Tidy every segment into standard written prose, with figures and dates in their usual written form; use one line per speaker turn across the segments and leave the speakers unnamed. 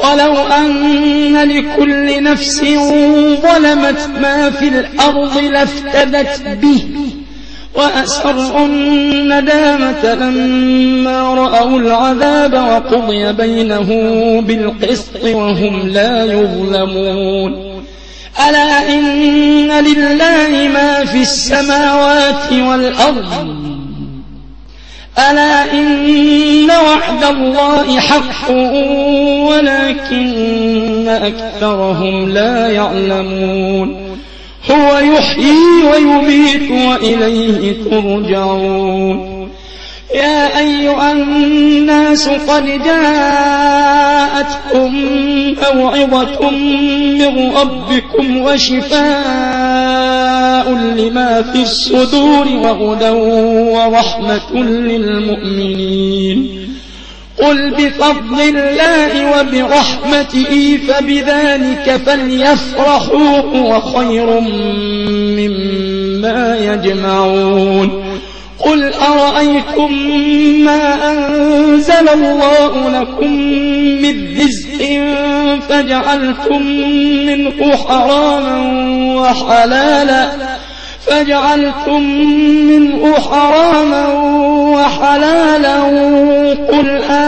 ولو أن لكل نفس ظلمت ما في الأرض لافتدت به وأسروا الندامة لما رأوا العذاب وقضي بينه بالقسط وهم لا يظلمون ألا إن لله ما في السماوات والأرض ألا إن وعد الله حق ولكن أكثرهم لا يعلمون هو يحيي ويميت وإليه ترجعون يا أيها الناس قد جاءتكم موعظة من ربكم وشفاء لما في الصدور وهدى ورحمة للمؤمنين قل بفضل الله وبرحمته فبذلك فليفرحوا هو خير مما يجمعون قل أرأيتم ما أنزل الله لكم من رزق فجعلتم منه حراما وحلالا قل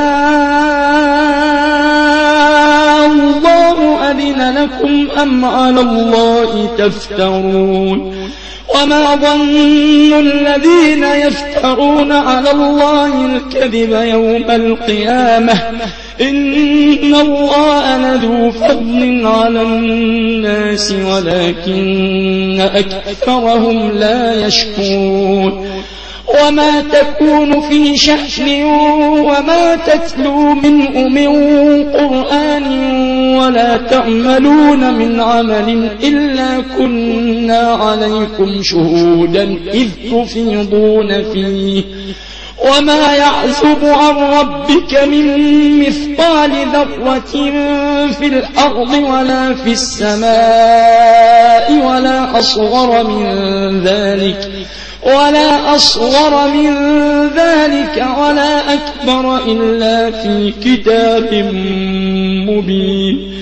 الله أذن لكم أم على الله تفترون وما ظن الذين يفترون على الله الكذب يوم القيامة إن الله لذو فضل على الناس ولكن أكثرهم لا يشكرون وما تكون في شأن وما تتلو منه من قرآن ولا تعملون من عمل إلا كنا عليكم شهودا إذ تفيضون فيه وما يعزب عن ربك من مثقال ذرة في الأرض ولا في السماء ولا أصغر من ذلك ولا أكبر إلا في كتاب مبين